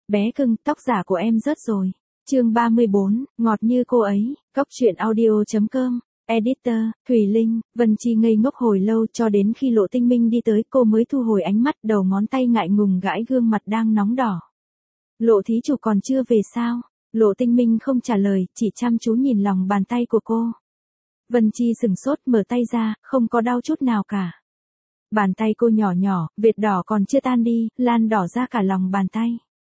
bé cưng, tóc giả của em rớt rồi. Chương 34, ngọt như cô ấy, Cóc truyện audio.com. Editor, Thùy Linh. Vân Chi ngây ngốc hồi lâu cho đến khi Lộ Tinh Minh đi tới cô mới thu hồi ánh mắt, đầu ngón tay ngại ngùng gãi gương mặt đang nóng đỏ. Lộ thí chủ còn chưa về sao? Lộ Tinh Minh không trả lời, chỉ chăm chú nhìn lòng bàn tay của cô. Vân Chi sừng sốt mở tay ra, không có đau chút nào cả. Bàn tay cô nhỏ nhỏ, vệt đỏ còn chưa tan đi, lan đỏ ra cả lòng bàn tay.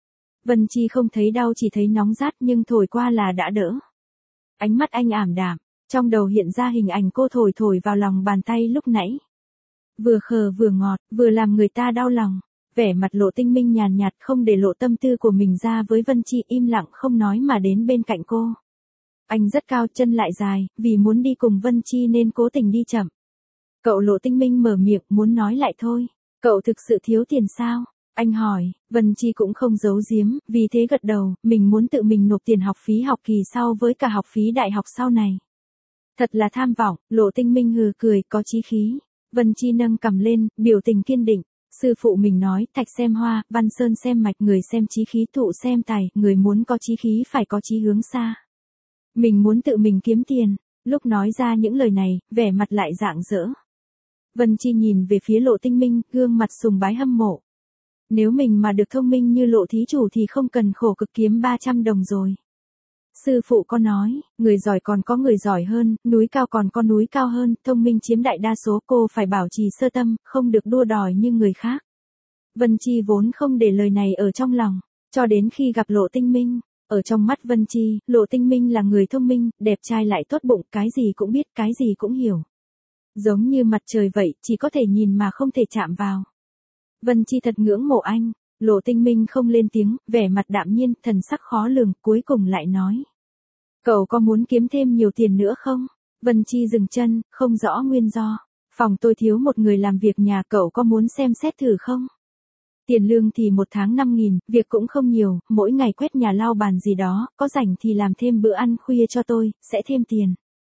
Vân Chi không thấy đau chỉ thấy nóng rát nhưng thổi qua là đã đỡ. Ánh mắt anh ảm đạm, trong đầu hiện ra hình ảnh cô thổi vào lòng bàn tay lúc nãy. Vừa khờ vừa ngọt, vừa làm người ta đau lòng. Vẻ mặt Lộ Tinh Minh nhàn nhạt không để lộ tâm tư của mình ra với Vân Chi, im lặng không nói mà đến bên cạnh cô. Anh rất cao, chân lại dài, vì muốn đi cùng Vân Chi nên cố tình đi chậm. Cậu Lộ Tinh Minh mở miệng muốn nói lại thôi. Cậu thực sự thiếu tiền sao? Anh hỏi. Vân Chi cũng không giấu giếm, vì thế gật đầu, mình muốn tự mình nộp tiền học phí học kỳ sau với cả học phí đại học sau này. Thật là tham vọng. Lộ Tinh Minh hừ cười, có chí khí. Vân Chi nâng cằm lên, biểu tình kiên định. Sư phụ mình nói, thạch xem hoa, văn sơn xem mạch, người xem chí khí, thụ xem tài, người muốn có chí khí phải có chí hướng xa. Mình muốn tự mình kiếm tiền. Lúc nói ra những lời này, vẻ mặt lại rạng rỡ. Vân Chi nhìn về phía Lộ Tinh Minh, gương mặt sùng bái hâm mộ. Nếu mình mà được thông minh như Lộ thí chủ thì không cần khổ cực kiếm 300 đồng rồi. Sư phụ có nói, người giỏi còn có người giỏi hơn, núi cao còn có núi cao hơn, thông minh chiếm đại đa số, cô phải bảo trì sơ tâm, không được đua đòi như người khác. Vân Chi vốn không để lời này ở trong lòng, cho đến khi gặp Lộ Tinh Minh. Ở trong mắt Vân Chi, Lộ Tinh Minh là người thông minh, đẹp trai lại tốt bụng, cái gì cũng biết, cái gì cũng hiểu. Giống như mặt trời vậy, chỉ có thể nhìn mà không thể chạm vào. Vân Chi thật ngưỡng mộ anh. Lộ Tinh Minh không lên tiếng, vẻ mặt đạm nhiên, thần sắc khó lường, cuối cùng lại nói. Cậu có muốn kiếm thêm nhiều tiền nữa không? Vân Chi dừng chân, không rõ nguyên do. Phòng tôi thiếu một người làm việc nhà, cậu có muốn xem xét thử không? Tiền lương thì một tháng 5.000, việc cũng không nhiều, mỗi ngày quét nhà lau bàn gì đó, có rảnh thì làm thêm bữa ăn khuya cho tôi, sẽ thêm tiền.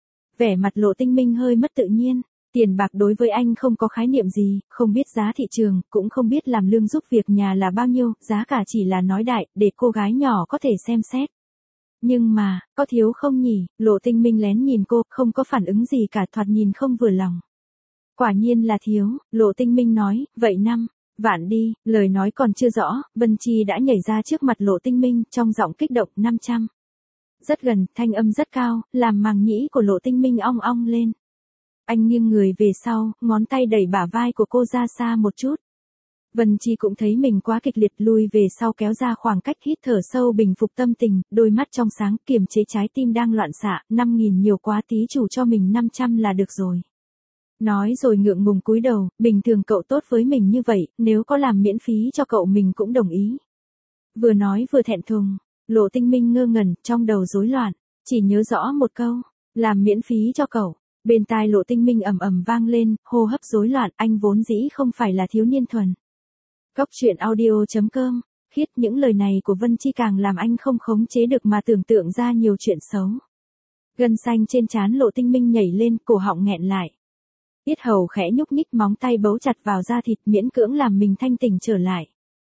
Vẻ mặt Lộ Tinh Minh hơi mất tự nhiên. Tiền bạc đối với anh không có khái niệm gì, không biết giá thị trường, cũng không biết làm lương giúp việc nhà là bao nhiêu, giá cả chỉ là nói đại, để cô gái nhỏ có thể xem xét. Nhưng mà, có thiếu không nhỉ? Lộ Tinh Minh lén nhìn cô, không có phản ứng gì cả, thoạt nhìn không vừa lòng. Quả nhiên là thiếu. Lộ Tinh Minh nói, vậy 5 vạn đi. Lời nói còn chưa rõ, Vân Chi đã nhảy ra trước mặt Lộ Tinh Minh, trong giọng kích động. 500. Rất gần, thanh âm rất cao, làm màng nhĩ của Lộ Tinh Minh ong ong lên. Anh nghiêng người về sau, ngón tay đẩy bả vai của cô ra xa một chút. Vân Chi cũng thấy mình quá kịch liệt, lui về sau kéo ra khoảng cách, hít thở sâu bình phục tâm tình, đôi mắt trong sáng, kiềm chế trái tim đang loạn xạ. 5.000 nhiều quá, tí chủ cho mình 500 là được rồi. Nói rồi ngượng ngùng cúi đầu, bình thường cậu tốt với mình như vậy, nếu có làm miễn phí cho cậu mình cũng đồng ý. Vừa nói vừa thẹn thùng, Lộ Tinh Minh ngơ ngẩn, trong đầu rối loạn, chỉ nhớ rõ một câu, làm miễn phí cho cậu. Bên tai Lộ Tinh Minh ầm ầm vang lên, hô hấp rối loạn, anh vốn dĩ không phải là thiếu niên thuần. Cóc truyện audio.com. Khiết, những lời này của Vân Chi càng làm anh không khống chế được mà tưởng tượng ra nhiều chuyện xấu. Gân xanh trên trán Lộ Tinh Minh nhảy lên, cổ họng nghẹn lại. Yết hầu khẽ nhúc nhích, móng tay bấu chặt vào da thịt, miễn cưỡng làm mình thanh tỉnh trở lại.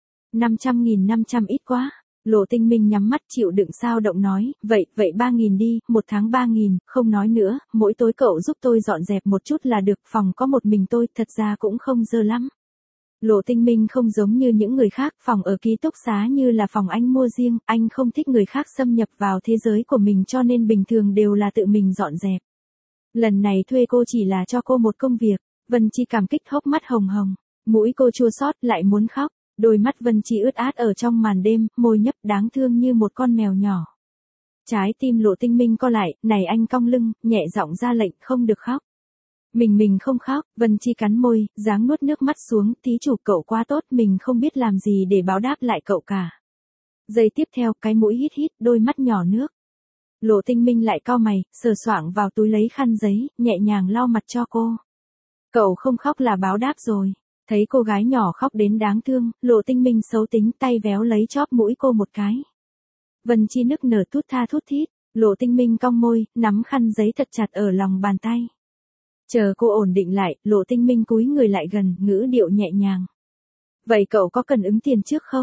500.000 ít quá. Lộ Tinh Minh nhắm mắt chịu đựng sao động nói, vậy 3.000 đi, một tháng 3.000, không nói nữa, mỗi tối cậu giúp tôi dọn dẹp một chút là được, phòng có một mình tôi, thật ra cũng không dơ lắm. Lộ Tinh Minh không giống như những người khác, phòng ở ký túc xá như là phòng anh mua riêng, anh không thích người khác xâm nhập vào thế giới của mình cho nên bình thường đều là tự mình dọn dẹp. Lần này thuê cô chỉ là cho cô một công việc. Vân Chi cảm kích, hốc mắt hồng hồng, mũi cô chua xót, lại muốn khóc. Đôi mắt Vân Chi ướt át ở trong màn đêm, môi nhấp đáng thương như một con mèo nhỏ. Trái tim Lộ Tinh Minh co lại, này anh cong lưng, nhẹ giọng ra lệnh, không được khóc. Mình không khóc. Vân Chi cắn môi, dáng nuốt nước mắt xuống, tí chủ cậu quá tốt, mình không biết làm gì để báo đáp lại cậu cả. Giây tiếp theo, cái mũi hít hít, đôi mắt nhỏ nước. Lộ Tinh Minh lại cau mày, sờ soạng vào túi lấy khăn giấy, nhẹ nhàng lau mặt cho cô. Cậu không khóc là báo đáp rồi. Thấy cô gái nhỏ khóc đến đáng thương, Lộ Tinh Minh xấu tính, tay véo lấy chóp mũi cô một cái. Vân Chi nức nở thút tha thút thít. Lộ Tinh Minh cong môi, nắm khăn giấy thật chặt ở lòng bàn tay. Chờ cô ổn định lại, Lộ Tinh Minh cúi người lại gần, ngữ điệu nhẹ nhàng. Vậy cậu có cần ứng tiền trước không?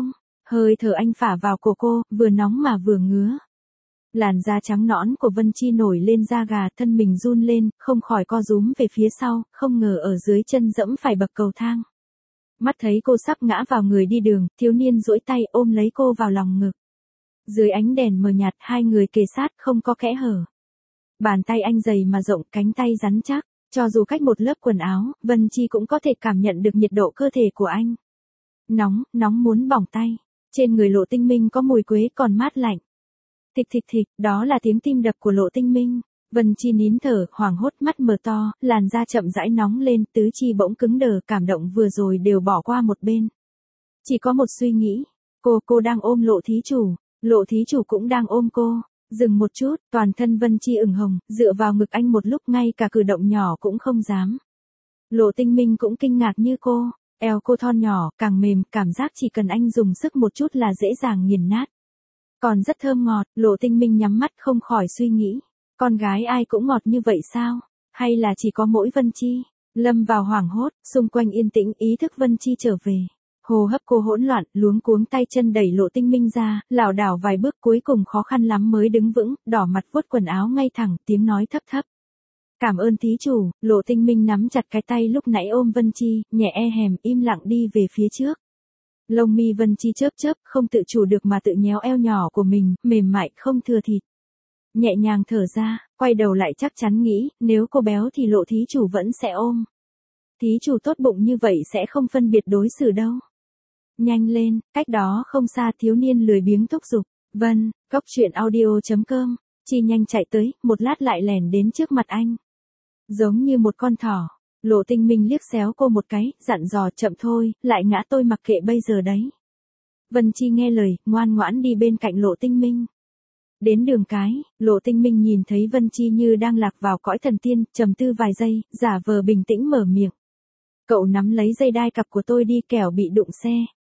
Hơi thở anh phả vào cổ cô, vừa nóng mà vừa ngứa. Làn da trắng nõn của Vân Chi nổi lên da gà, thân mình run lên, không khỏi co rúm về phía sau, không ngờ ở dưới chân dẫm phải bậc cầu thang. Mắt thấy cô sắp ngã vào người đi đường, thiếu niên duỗi tay ôm lấy cô vào lòng ngực. Dưới ánh đèn mờ nhạt, hai người kề sát không có kẽ hở. Bàn tay anh dày mà rộng, cánh tay rắn chắc, cho dù cách một lớp quần áo, Vân Chi cũng có thể cảm nhận được nhiệt độ cơ thể của anh. Nóng, nóng muốn bỏng tay. Trên người Lộ Tinh Minh có mùi quế còn mát lạnh. Thịch thịch thịch, đó là tiếng tim đập của Lộ Tinh Minh. Vân Chi nín thở, hoảng hốt, mắt mở to, làn da chậm rãi nóng lên, tứ chi bỗng cứng đờ, cảm động vừa rồi đều bỏ qua một bên. Chỉ có một suy nghĩ, cô đang ôm Lộ thí chủ, Lộ thí chủ cũng đang ôm cô. Dừng một chút, toàn thân Vân Chi ửng hồng, dựa vào ngực anh một lúc, ngay cả cử động nhỏ cũng không dám. Lộ Tinh Minh cũng kinh ngạc như cô, eo cô thon nhỏ, càng mềm, cảm giác chỉ cần anh dùng sức một chút là dễ dàng nghiền nát. Còn rất thơm ngọt, Lộ Tinh Minh nhắm mắt không khỏi suy nghĩ, con gái ai cũng ngọt như vậy sao? Hay là chỉ có mỗi Vân Chi? Lâm vào hoảng hốt, xung quanh yên tĩnh, ý thức Vân Chi trở về. Hô hấp cô hỗn loạn, luống cuống tay chân đẩy Lộ Tinh Minh ra, lảo đảo vài bước cuối cùng khó khăn lắm mới đứng vững, đỏ mặt vuốt quần áo ngay thẳng, tiếng nói thấp thấp. Cảm ơn thí chủ, Lộ Tinh Minh nắm chặt cái tay lúc nãy ôm Vân Chi, nhẹ e hèm, im lặng đi về phía trước. Lông mi Vân Chi chớp chớp, không tự chủ được mà tự nhéo eo nhỏ của mình, mềm mại không thừa thịt. Nhẹ nhàng thở ra, quay đầu lại chắc chắn nghĩ, nếu cô béo thì Lộ thí chủ vẫn sẽ ôm. Thí chủ tốt bụng như vậy sẽ không phân biệt đối xử đâu. Nhanh lên, cách đó không xa thiếu niên lười biếng thúc giục. Vân, cốc truyện audio.com. Chi nhanh chạy tới, một lát lại lèn đến trước mặt anh. Giống như một con thỏ. Lộ Tinh Minh liếc xéo cô một cái, dặn dò chậm thôi, lại ngã tôi mặc kệ bây giờ đấy. Vân Chi nghe lời, ngoan ngoãn đi bên cạnh Lộ Tinh Minh. Đến đường cái, Lộ Tinh Minh nhìn thấy Vân Chi như đang lạc vào cõi thần tiên, trầm tư vài giây, giả vờ bình tĩnh mở miệng. Cậu nắm lấy dây đai cặp của tôi đi, kẻo bị đụng xe.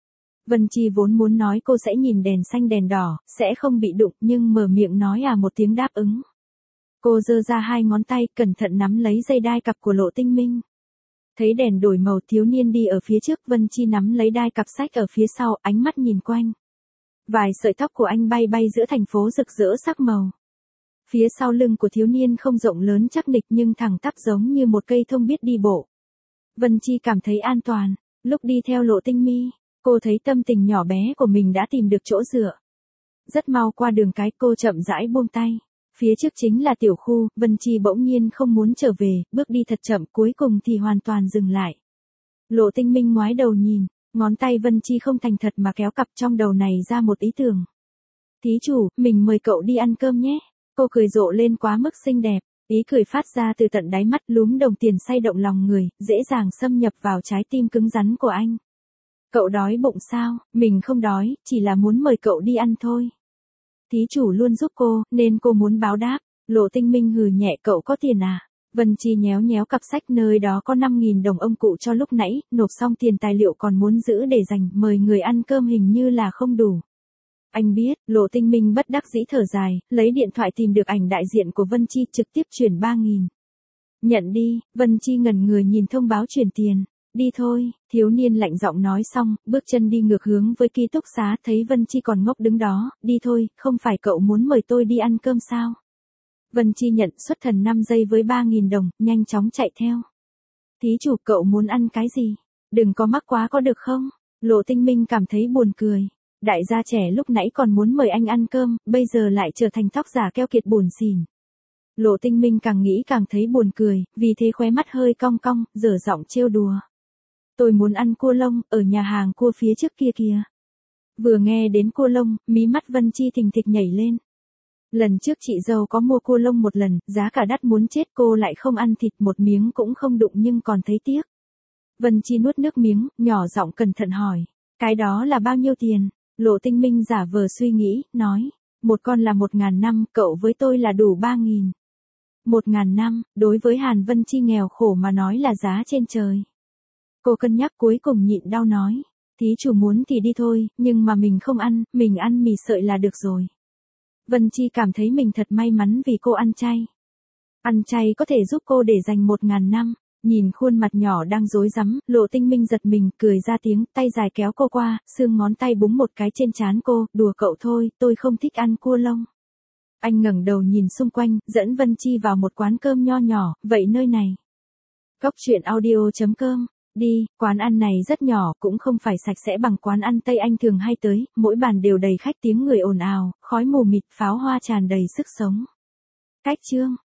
Vân Chi vốn muốn nói cô sẽ nhìn đèn xanh đèn đỏ, sẽ không bị đụng, nhưng mở miệng nói một tiếng đáp ứng. Cô giơ ra hai ngón tay, cẩn thận nắm lấy dây đai cặp của Lộ Tinh Minh. Thấy đèn đổi màu, thiếu niên đi ở phía trước, Vân Chi nắm lấy đai cặp sách ở phía sau, ánh mắt nhìn quanh. Vài sợi tóc của anh bay bay giữa thành phố rực rỡ sắc màu. Phía sau lưng của thiếu niên không rộng lớn chắc nịch nhưng thẳng tắp giống như một cây thông biết đi bộ. Vân Chi cảm thấy an toàn, lúc đi theo Lộ Tinh Mi, cô thấy tâm tình nhỏ bé của mình đã tìm được chỗ dựa. Rất mau qua đường cái, cô chậm rãi buông tay. Phía trước chính là tiểu khu, Vân Chi bỗng nhiên không muốn trở về, bước đi thật chậm, cuối cùng thì hoàn toàn dừng lại. Lộ Tinh Minh ngoái đầu nhìn, ngón tay Vân Chi không thành thật mà kéo cặp, trong đầu này ra một ý tưởng. Thí chủ, mình mời cậu đi ăn cơm nhé. Cô cười rộ lên quá mức xinh đẹp, ý cười phát ra từ tận đáy mắt, lúm đồng tiền say động lòng người, dễ dàng xâm nhập vào trái tim cứng rắn của anh. Cậu đói bụng sao? Mình không đói, chỉ là muốn mời cậu đi ăn thôi. Thí chủ luôn giúp cô, nên cô muốn báo đáp. Lộ Tinh Minh hừ nhẹ, cậu có tiền à? Vân Chi nhéo nhéo cặp sách, nơi đó có 5.000 đồng ông cụ cho lúc nãy, nộp xong tiền tài liệu còn muốn giữ để dành, mời người ăn cơm hình như là không đủ. Anh biết, Lộ Tinh Minh bất đắc dĩ thở dài, lấy điện thoại tìm được ảnh đại diện của Vân Chi, trực tiếp chuyển 3.000. Nhận đi, Vân Chi ngẩn người nhìn thông báo chuyển tiền. Đi thôi, thiếu niên lạnh giọng nói xong, bước chân đi ngược hướng với ký túc xá, thấy Vân Chi còn ngốc đứng đó, đi thôi, không phải cậu muốn mời tôi đi ăn cơm sao? Vân Chi nhận xuất thần 5 giây với 3.000 đồng, nhanh chóng chạy theo. Thí chủ, cậu muốn ăn cái gì? Đừng có mắc quá có được không? Lộ Tinh Minh cảm thấy buồn cười. Đại gia trẻ lúc nãy còn muốn mời anh ăn cơm, bây giờ lại trở thành tóc giả keo kiệt buồn xỉn. Lộ Tinh Minh càng nghĩ càng thấy buồn cười, vì thế khóe mắt hơi cong cong, dở giọng trêu đùa. Tôi muốn ăn cua lông, ở nhà hàng cua phía trước kia kìa. Vừa nghe đến cua lông, mí mắt Vân Chi thình thịch nhảy lên. Lần trước chị dâu có mua cua lông một lần, giá cả đắt muốn chết, cô lại không ăn thịt, một miếng cũng không đụng nhưng còn thấy tiếc. Vân Chi nuốt nước miếng, nhỏ giọng cẩn thận hỏi. Cái đó là bao nhiêu tiền? Lộ Tinh Minh giả vờ suy nghĩ, nói. Một con là 1.000 năm, cậu với tôi là đủ 3.000. 1.000 năm, đối với Hàn Vân Chi nghèo khổ mà nói là giá trên trời. Cô cân nhắc cuối cùng nhịn đau nói. Thí chủ muốn thì đi thôi, nhưng mà mình không ăn, mình ăn mì sợi là được rồi. Vân Chi cảm thấy mình thật may mắn vì cô ăn chay. Ăn chay có thể giúp cô để dành 1.000 năm. Nhìn khuôn mặt nhỏ đang rối rắm, Lộ Tinh Minh giật mình, cười ra tiếng, tay dài kéo cô qua, xương ngón tay búng một cái trên trán cô, đùa cậu thôi, tôi không thích ăn cua lông. Anh ngẩng đầu nhìn xung quanh, dẫn Vân Chi vào một quán cơm nho nhỏ, vậy nơi này. Cốc truyện audio.com. Đi, quán ăn này rất nhỏ, cũng không phải sạch sẽ bằng quán ăn Tây Anh thường hay tới, mỗi bàn đều đầy khách tiếng người ồn ào, khói mù mịt, pháo hoa tràn đầy sức sống. Cách chương.